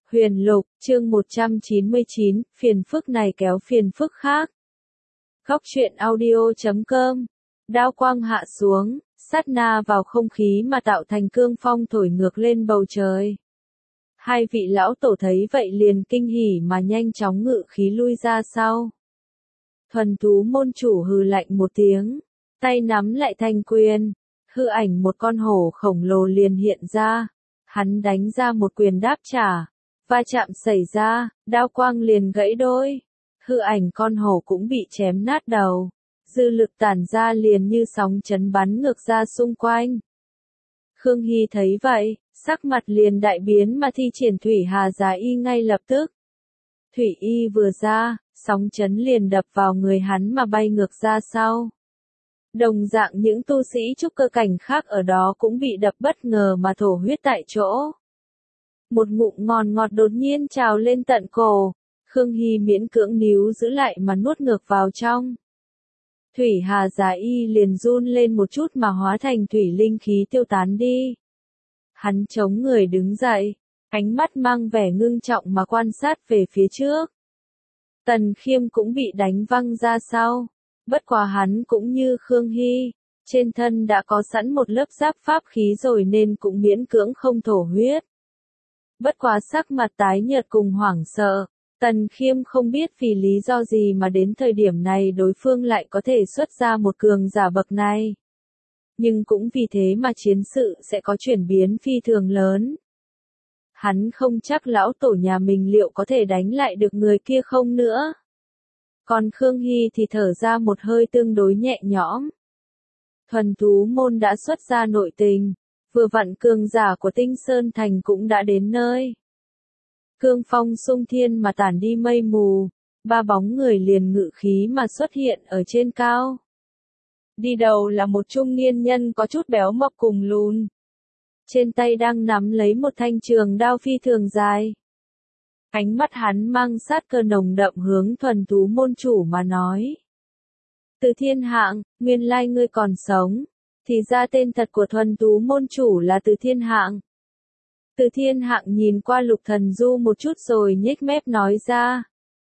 Huyền Lục, chương 199, phiền phức này kéo phiền phức khác. Góc truyện audio.com. Đao quang hạ xuống, sát na vào không khí mà tạo thành cương phong thổi ngược lên bầu trời. Hai vị lão tổ thấy vậy liền kinh hỉ mà nhanh chóng ngự khí lui ra sau. Thuần thú môn chủ hừ lạnh một tiếng, tay nắm lại thành quyền, hư ảnh một con hổ khổng lồ liền hiện ra. Hắn đánh ra một quyền đáp trả, va chạm xảy ra, đao quang liền gãy đôi. Hư ảnh con hổ cũng bị chém nát đầu, dư lực tản ra liền như sóng chấn bắn ngược ra xung quanh. Khương Hy thấy vậy, sắc mặt liền đại biến mà thi triển Thủy Hà Giá Y ngay lập tức. Thủy Y vừa ra, sóng chấn liền đập vào người hắn mà bay ngược ra sau. Đồng dạng những tu sĩ trúc cơ cảnh khác ở đó cũng bị đập bất ngờ mà thổ huyết tại chỗ. Một ngụm ngon ngọt đột nhiên trào lên tận cổ, Khương Hy miễn cưỡng níu giữ lại mà nuốt ngược vào trong. Thủy Hà Giá Y liền run lên một chút mà hóa thành thủy linh khí tiêu tán đi. Hắn chống người đứng dậy, ánh mắt mang vẻ ngưng trọng mà quan sát về phía trước. Tần Khiêm cũng bị đánh văng ra sau. Bất quá hắn cũng như Khương Hy, trên thân đã có sẵn một lớp giáp pháp khí rồi nên cũng miễn cưỡng không thổ huyết. Bất quá sắc mặt tái nhợt cùng hoảng sợ, Tần Khiêm không biết vì lý do gì mà đến thời điểm này đối phương lại có thể xuất ra một cường giả bậc này. Nhưng cũng vì thế mà chiến sự sẽ có chuyển biến phi thường lớn. Hắn không chắc lão tổ nhà mình liệu có thể đánh lại được người kia không nữa. Còn Khương Hy thì thở ra một hơi tương đối nhẹ nhõm. Thuần thú môn đã xuất ra nội tình, vừa vặn cường giả của Tinh Sơn Thành cũng đã đến nơi. Cương phong xung thiên mà tản đi mây mù, ba bóng người liền ngự khí mà xuất hiện ở trên cao. Đi đầu là một trung niên nhân có chút béo mập cùng lùn. Trên tay đang nắm lấy một thanh trường đao phi thường dài. Ánh mắt hắn mang sát cơ nồng đậm hướng thuần thú môn chủ mà nói. Từ Thiên Hạng, nguyên lai ngươi còn sống. Thì ra tên thật của thuần thú môn chủ là Từ Thiên Hạng. Từ Thiên Hạng nhìn qua Lục Thần Du một chút rồi nhếch mép nói ra.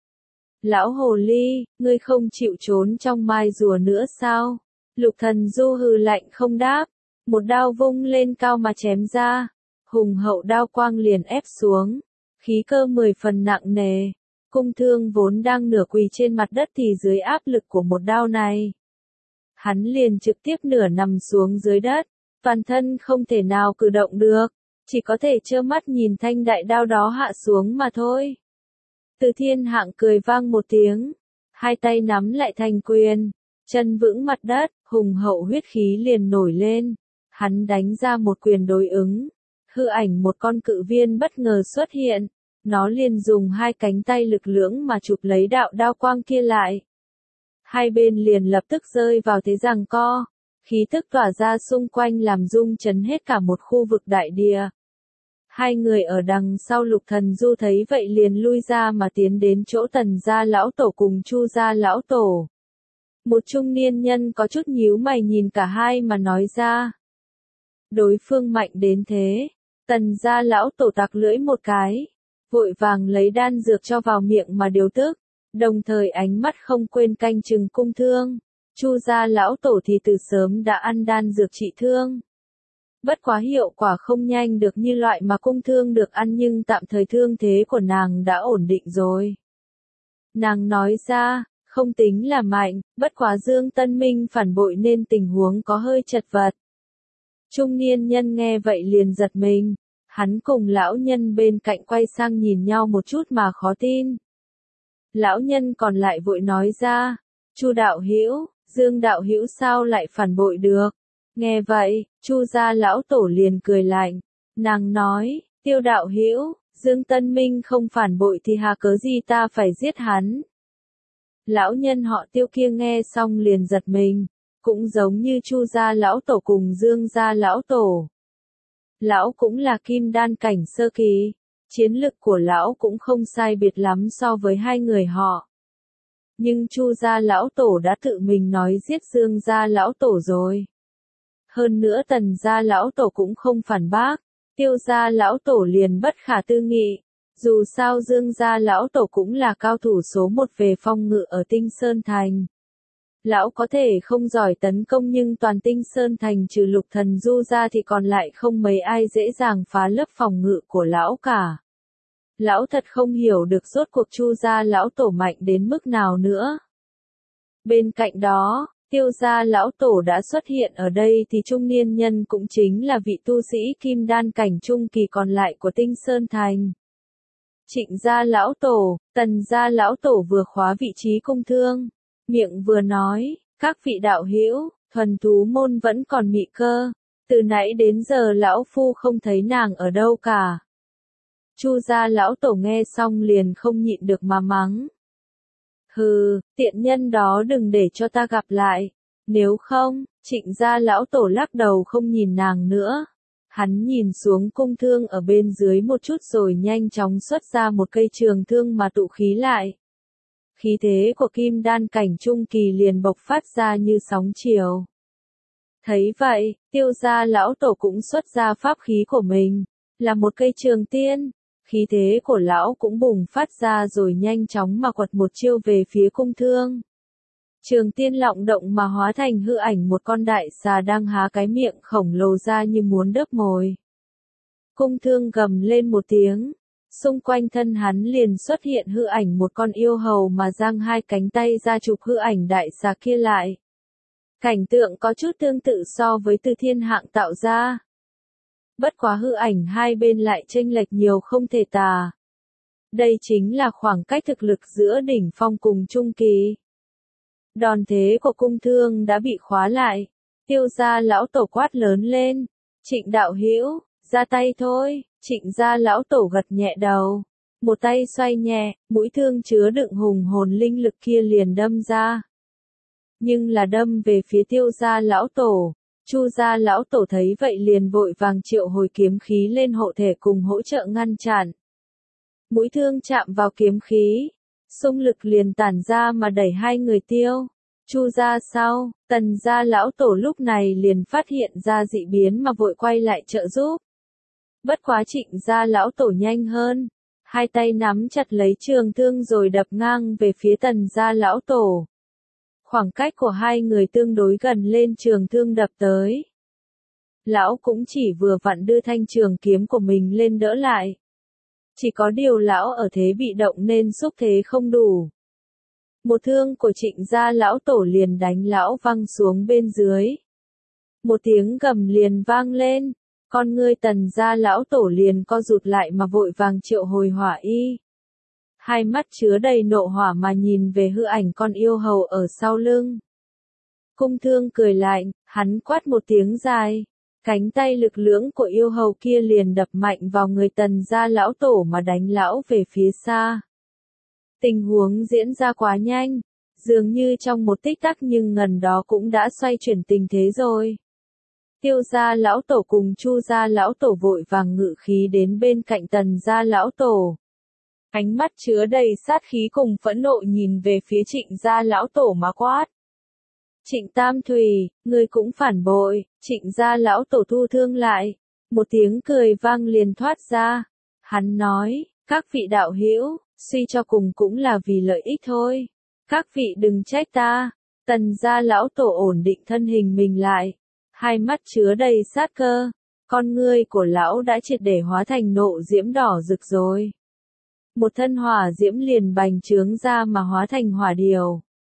Lão hồ ly, ngươi không chịu trốn trong mai rùa nữa sao? Lục Thần Du hừ lạnh không đáp. Một đao vung lên cao mà chém ra. Hùng hậu đao quang liền ép xuống. Khí cơ 10 phần nặng nề, cung thương vốn đang nửa quỳ trên mặt đất thì dưới áp lực của một đao này. Hắn liền trực tiếp nửa nằm xuống dưới đất, toàn thân không thể nào cử động được, chỉ có thể trơ mắt nhìn thanh đại đao đó hạ xuống mà thôi. Từ Thiên Hạng cười vang một tiếng, hai tay nắm lại thành quyền, chân vững mặt đất, hùng hậu huyết khí liền nổi lên, hắn đánh ra một quyền đối ứng. Hư ảnh một con cự viên bất ngờ xuất hiện, nó liền dùng hai cánh tay lực lưỡng mà chụp lấy đạo đao quang kia lại. Hai bên liền lập tức rơi vào thế giằng co, khí tức tỏa ra xung quanh làm rung chấn hết cả một khu vực đại địa. Hai người ở đằng sau Lục Thần Du thấy vậy liền lui ra mà tiến đến chỗ Tần gia lão tổ cùng Chu gia lão tổ. Một trung niên nhân có chút nhíu mày nhìn cả hai mà nói ra. Đối phương mạnh đến thế. Tần gia lão tổ tặc lưỡi một cái, vội vàng lấy đan dược cho vào miệng mà điều tức, đồng thời ánh mắt không quên canh chừng cung thương. Chu gia lão tổ thì từ sớm đã ăn đan dược trị thương. Bất quá hiệu quả không nhanh được như loại mà cung thương được ăn nhưng tạm thời thương thế của nàng đã ổn định rồi. Nàng nói ra, không tính là mạnh, bất quá Dương Tân Minh phản bội nên tình huống có hơi chật vật. Trung niên nhân nghe vậy liền giật mình, hắn cùng lão nhân bên cạnh quay sang nhìn nhau một chút mà khó tin. Lão nhân còn lại vội nói ra, Chu đạo hữu, Dương đạo hữu sao lại phản bội được? Nghe vậy, Chu gia lão tổ liền cười lạnh, nàng nói, Tiêu đạo hữu, Dương Tân Minh không phản bội thì hà cớ gì ta phải giết hắn? Lão nhân họ Tiêu kia nghe xong liền giật mình. Cũng giống như Chu gia lão tổ cùng Dương gia lão tổ. Lão cũng là kim đan cảnh sơ kỳ, chiến lực của lão cũng không sai biệt lắm so với hai người họ. Nhưng Chu gia lão tổ đã tự mình nói giết Dương gia lão tổ rồi. Hơn nữa Tần gia lão tổ cũng không phản bác, Tiêu gia lão tổ liền bất khả tư nghị, Dù sao Dương gia lão tổ cũng là cao thủ số một về phong ngự ở Tinh Sơn Thành. Lão có thể không giỏi tấn công nhưng toàn Tinh Sơn Thành trừ Lục Thần Du ra thì còn lại không mấy ai dễ dàng phá lớp phòng ngự của lão cả. Lão thật không hiểu được rốt cuộc Chu gia lão tổ mạnh đến mức nào nữa. Bên cạnh đó, Tiêu gia lão tổ đã xuất hiện ở đây thì trung niên nhân cũng chính là vị tu sĩ kim đan cảnh trung kỳ còn lại của Tinh Sơn Thành. Trịnh gia lão tổ, Tần gia lão tổ vừa khóa vị trí cung thương, miệng vừa nói, các vị đạo hữu, thuần thú môn vẫn còn mị cơ, từ nãy đến giờ lão phu không thấy nàng ở đâu cả. Chu gia lão tổ nghe xong liền không nhịn được mà mắng. Hừ, tiện nhân đó đừng để cho ta gặp lại, nếu không, Trịnh gia lão tổ lắc đầu không nhìn nàng nữa. Hắn nhìn xuống cung thương ở bên dưới một chút rồi nhanh chóng xuất ra một cây trường thương mà tụ khí lại. Khí thế của kim đan cảnh trung kỳ liền bộc phát ra như sóng chiều. Thấy vậy, Tiêu gia lão tổ cũng xuất ra pháp khí của mình, là một cây trường tiên. Khí thế của lão cũng bùng phát ra rồi nhanh chóng mà quật một chiêu về phía cung thương. Trường tiên lọng động mà hóa thành hư ảnh một con đại xà đang há cái miệng khổng lồ ra như muốn đớp mồi. Cung thương gầm lên một tiếng, xung quanh thân hắn liền xuất hiện hư ảnh một con yêu hầu mà giang hai cánh tay ra chụp hư ảnh đại xà kia lại. Cảnh tượng có chút tương tự so với Từ Thiên Hạng tạo ra. Bất quá hư ảnh hai bên lại chênh lệch nhiều không thể tả. Đây chính là khoảng cách thực lực giữa đỉnh phong cùng trung kỳ. Đòn thế của cung thương đã bị khóa lại. Tiêu gia lão tổ quát lớn lên. Trịnh đạo hữu, ra tay thôi. Trịnh gia lão tổ gật nhẹ đầu. Một tay xoay nhẹ, mũi thương chứa đựng hùng hồn linh lực kia liền đâm ra. Nhưng là đâm về phía tiêu gia lão tổ. Chu gia lão tổ thấy vậy liền vội vàng triệu hồi kiếm khí lên hộ thể cùng hỗ trợ ngăn chặn. Mũi thương chạm vào kiếm khí, xung lực liền tản ra mà đẩy hai người tiêu. Chu gia sau, Tần gia lão tổ lúc này liền phát hiện ra dị biến mà vội quay lại trợ giúp. Bất quá Trịnh gia lão tổ nhanh hơn, hai tay nắm chặt lấy trường thương rồi đập ngang về phía Tần gia lão tổ. Khoảng cách của hai người tương đối gần lên trường thương đập tới. Lão cũng chỉ vừa vặn đưa thanh trường kiếm của mình lên đỡ lại. Chỉ có điều lão ở thế bị động nên xúc thế không đủ. Một thương của Trịnh gia lão tổ liền đánh lão văng xuống bên dưới. Một tiếng gầm liền vang lên, con ngươi Tần gia lão tổ liền co rụt lại mà vội vàng triệu hồi hỏa y. Hai mắt chứa đầy nộ hỏa mà nhìn về hư ảnh con yêu hầu ở sau lưng. Cung thương cười lạnh, hắn quát một tiếng dài. Cánh tay lực lưỡng của yêu hầu kia liền đập mạnh vào người Tần gia lão tổ mà đánh lão về phía xa. Tình huống diễn ra quá nhanh, dường như trong một tích tắc nhưng ngần đó cũng đã xoay chuyển tình thế rồi. Tiêu gia lão tổ cùng Chu gia lão tổ vội vàng ngự khí đến bên cạnh Tần gia lão tổ. Ánh mắt chứa đầy sát khí cùng phẫn nộ nhìn về phía Trịnh gia lão tổ mà quát. Trịnh Tam Thùy, ngươi cũng phản bội. Trịnh gia lão tổ thu thương lại. Một tiếng cười vang liền thoát ra. Hắn nói, các vị đạo hữu, suy cho cùng cũng là vì lợi ích thôi. Các vị đừng trách ta. Tần gia lão tổ ổn định thân hình mình lại. Hai mắt chứa đầy sát cơ. Con ngươi của lão đã triệt để hóa thành nộ diễm đỏ rực rồi. Một thân hỏa diễm liền bành trướng ra mà hóa thành hỏa điều.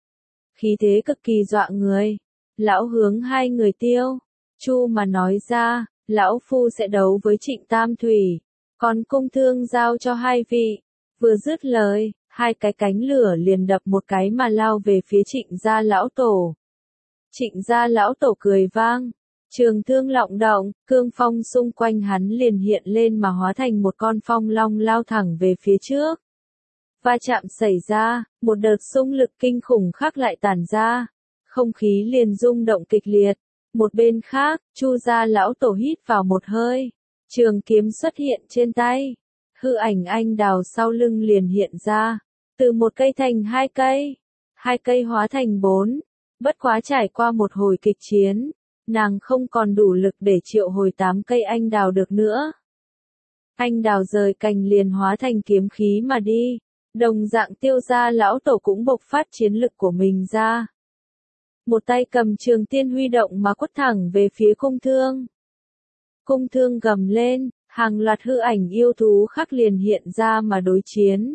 Khí thế cực kỳ dọa người. Lão hướng hai người tiêu. Chu mà nói ra, lão phu sẽ đấu với Trịnh Tam Thùy. Còn cung thương giao cho hai vị. Vừa dứt lời, hai cái cánh lửa liền đập một cái mà lao về phía Trịnh gia lão tổ. Trịnh gia lão tổ cười vang. Trường thương lọng động, cương phong xung quanh hắn liền hiện lên mà hóa thành một con phong long lao thẳng về phía trước. Va chạm xảy ra, một đợt xung lực kinh khủng khác lại tản ra. Không khí liền rung động kịch liệt. Một bên khác, Chu gia lão tổ hít vào một hơi. Trường kiếm xuất hiện trên tay. Hư ảnh anh đào sau lưng liền hiện ra. Từ một cây thành hai cây. Hai cây hóa thành bốn. Bất quá trải qua một hồi kịch chiến. Nàng không còn đủ lực để triệu hồi 8 cây anh đào được nữa. Anh đào rời cành liền hóa thành kiếm khí mà đi. Đồng dạng Tiêu gia lão tổ cũng bộc phát chiến lực của mình ra. Một tay cầm trường tiên huy động mà quất thẳng về phía cung thương. Cung thương gầm lên, hàng loạt hư ảnh yêu thú khác liền hiện ra mà đối chiến.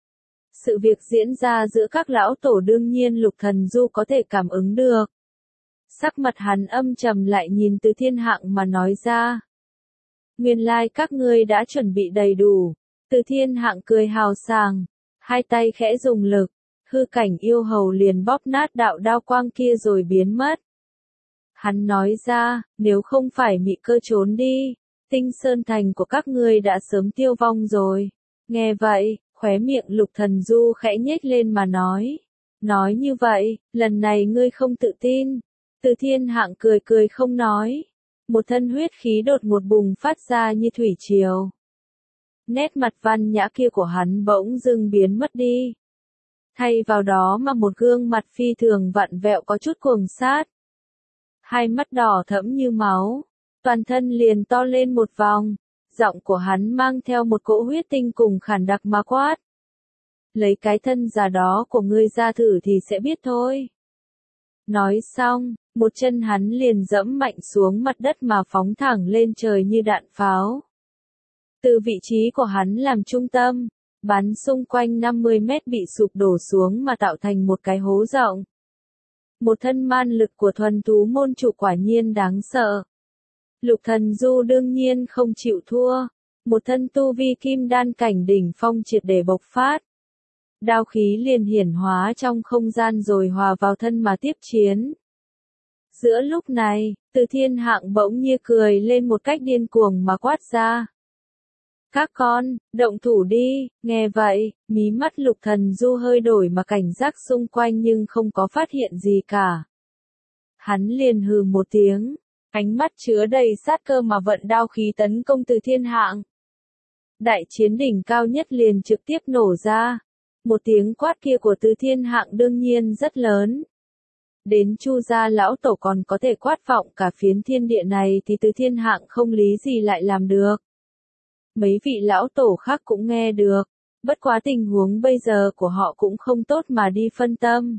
Sự việc diễn ra giữa các lão tổ đương nhiên Lục Thần Du có thể cảm ứng được. Sắc mặt hắn âm trầm lại nhìn Từ Thiên Hạng mà nói ra. Nguyên lai các ngươi đã chuẩn bị đầy đủ. Từ Thiên Hạng cười hào sảng, hai tay khẽ dùng lực, hư cảnh yêu hầu liền bóp nát đạo đao quang kia rồi biến mất. Hắn nói ra, nếu không phải mị cơ trốn đi, Tinh Sơn Thành của các ngươi đã sớm tiêu vong rồi. Nghe vậy, khóe miệng Lục Thần Du khẽ nhếch lên mà nói. Nói như vậy, lần này ngươi không tự tin. Từ Thiên Hạng cười cười không nói. Một thân huyết khí đột ngột bùng phát ra như thủy triều. Nét mặt văn nhã kia của hắn bỗng dưng biến mất đi. Thay vào đó mà một gương mặt phi thường vặn vẹo có chút cuồng sát. Hai mắt đỏ thẫm như máu, toàn thân liền to lên một vòng, giọng của hắn mang theo một cỗ huyết tinh cùng khản đặc mà quát. Lấy cái thân già đó của ngươi ra thử thì sẽ biết thôi. Nói xong, một chân hắn liền dẫm mạnh xuống mặt đất mà phóng thẳng lên trời như đạn pháo. Từ vị trí của hắn làm trung tâm, bắn xung quanh 50 mét bị sụp đổ xuống mà tạo thành một cái hố rộng. Một thân man lực của thuần thú môn chủ quả nhiên đáng sợ. Lục Thần Du đương nhiên không chịu thua. Một thân tu vi kim đan cảnh đỉnh phong triệt để bộc phát. Đao khí liền hiển hóa trong không gian rồi hòa vào thân mà tiếp chiến. Giữa lúc này, Từ Thiên Hạng bỗng nhiên cười lên một cách điên cuồng mà quát ra. Các con, động thủ đi, nghe vậy, mí mắt Lục Thần Du hơi đổi mà cảnh giác xung quanh nhưng không có phát hiện gì cả. Hắn liền hừ một tiếng, ánh mắt chứa đầy sát cơ mà vận đao khí tấn công Từ Thiên Hạng. Đại chiến đỉnh cao nhất liền trực tiếp nổ ra. Một tiếng quát kia của Từ Thiên Hạng đương nhiên rất lớn. Đến Chu gia lão tổ còn có thể quát vọng cả phiến thiên địa này thì Từ Thiên Hạng không lý gì lại làm được. Mấy vị lão tổ khác cũng nghe được, bất quá tình huống bây giờ của họ cũng không tốt mà đi phân tâm.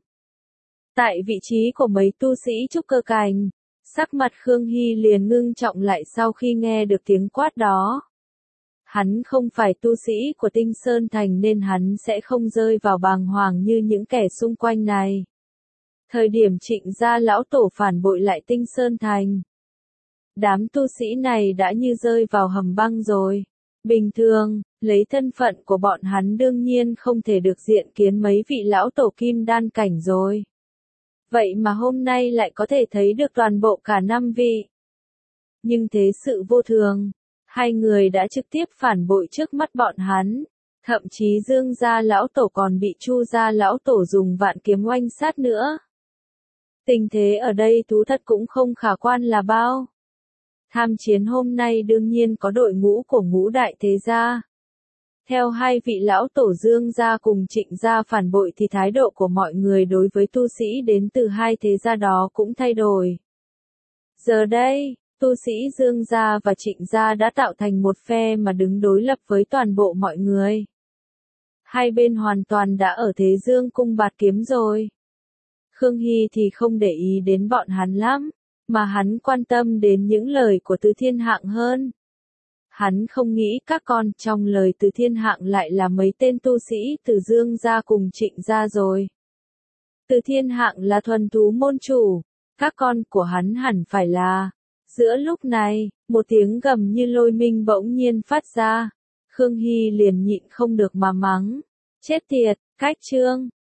Tại vị trí của mấy tu sĩ trúc cơ cảnh, sắc mặt Khương Hy liền ngưng trọng lại sau khi nghe được tiếng quát đó. Hắn không phải tu sĩ của Tinh Sơn Thành nên hắn sẽ không rơi vào bàng hoàng như những kẻ xung quanh này. Thời điểm Trịnh gia lão tổ phản bội lại Tinh Sơn Thành, đám tu sĩ này đã như rơi vào hầm băng rồi. Bình thường, lấy thân phận của bọn hắn đương nhiên không thể được diện kiến mấy vị lão tổ kim đan cảnh rồi. Vậy mà hôm nay lại có thể thấy được toàn bộ cả 5 vị. Nhưng thế sự vô thường, hai người đã trực tiếp phản bội trước mắt bọn hắn. Thậm chí Dương gia lão tổ còn bị Chu gia lão tổ dùng vạn kiếm oanh sát nữa. Tình thế ở đây thú thật cũng không khả quan là bao. Tham chiến hôm nay đương nhiên có đội ngũ của ngũ đại thế gia. Theo hai vị lão tổ Dương gia cùng Trịnh gia phản bội thì thái độ của mọi người đối với tu sĩ đến từ hai thế gia đó cũng thay đổi. Giờ đây, tu sĩ Dương gia và Trịnh gia đã tạo thành một phe mà đứng đối lập với toàn bộ mọi người. Hai bên hoàn toàn đã ở thế dương cung bạt kiếm rồi. Khương Hy thì không để ý đến bọn hắn lắm, mà hắn quan tâm đến những lời của Từ Thiên Hạng hơn. Hắn không nghĩ các con trong lời Từ Thiên Hạng lại là mấy tên tu sĩ từ Dương gia cùng Trịnh gia rồi. Từ Thiên Hạng là thuần thú môn chủ, các con của hắn hẳn phải là. Giữa lúc này, một tiếng gầm như lôi minh bỗng nhiên phát ra. Khương Hy liền nhịn không được mà mắng. Chết tiệt, cách chương.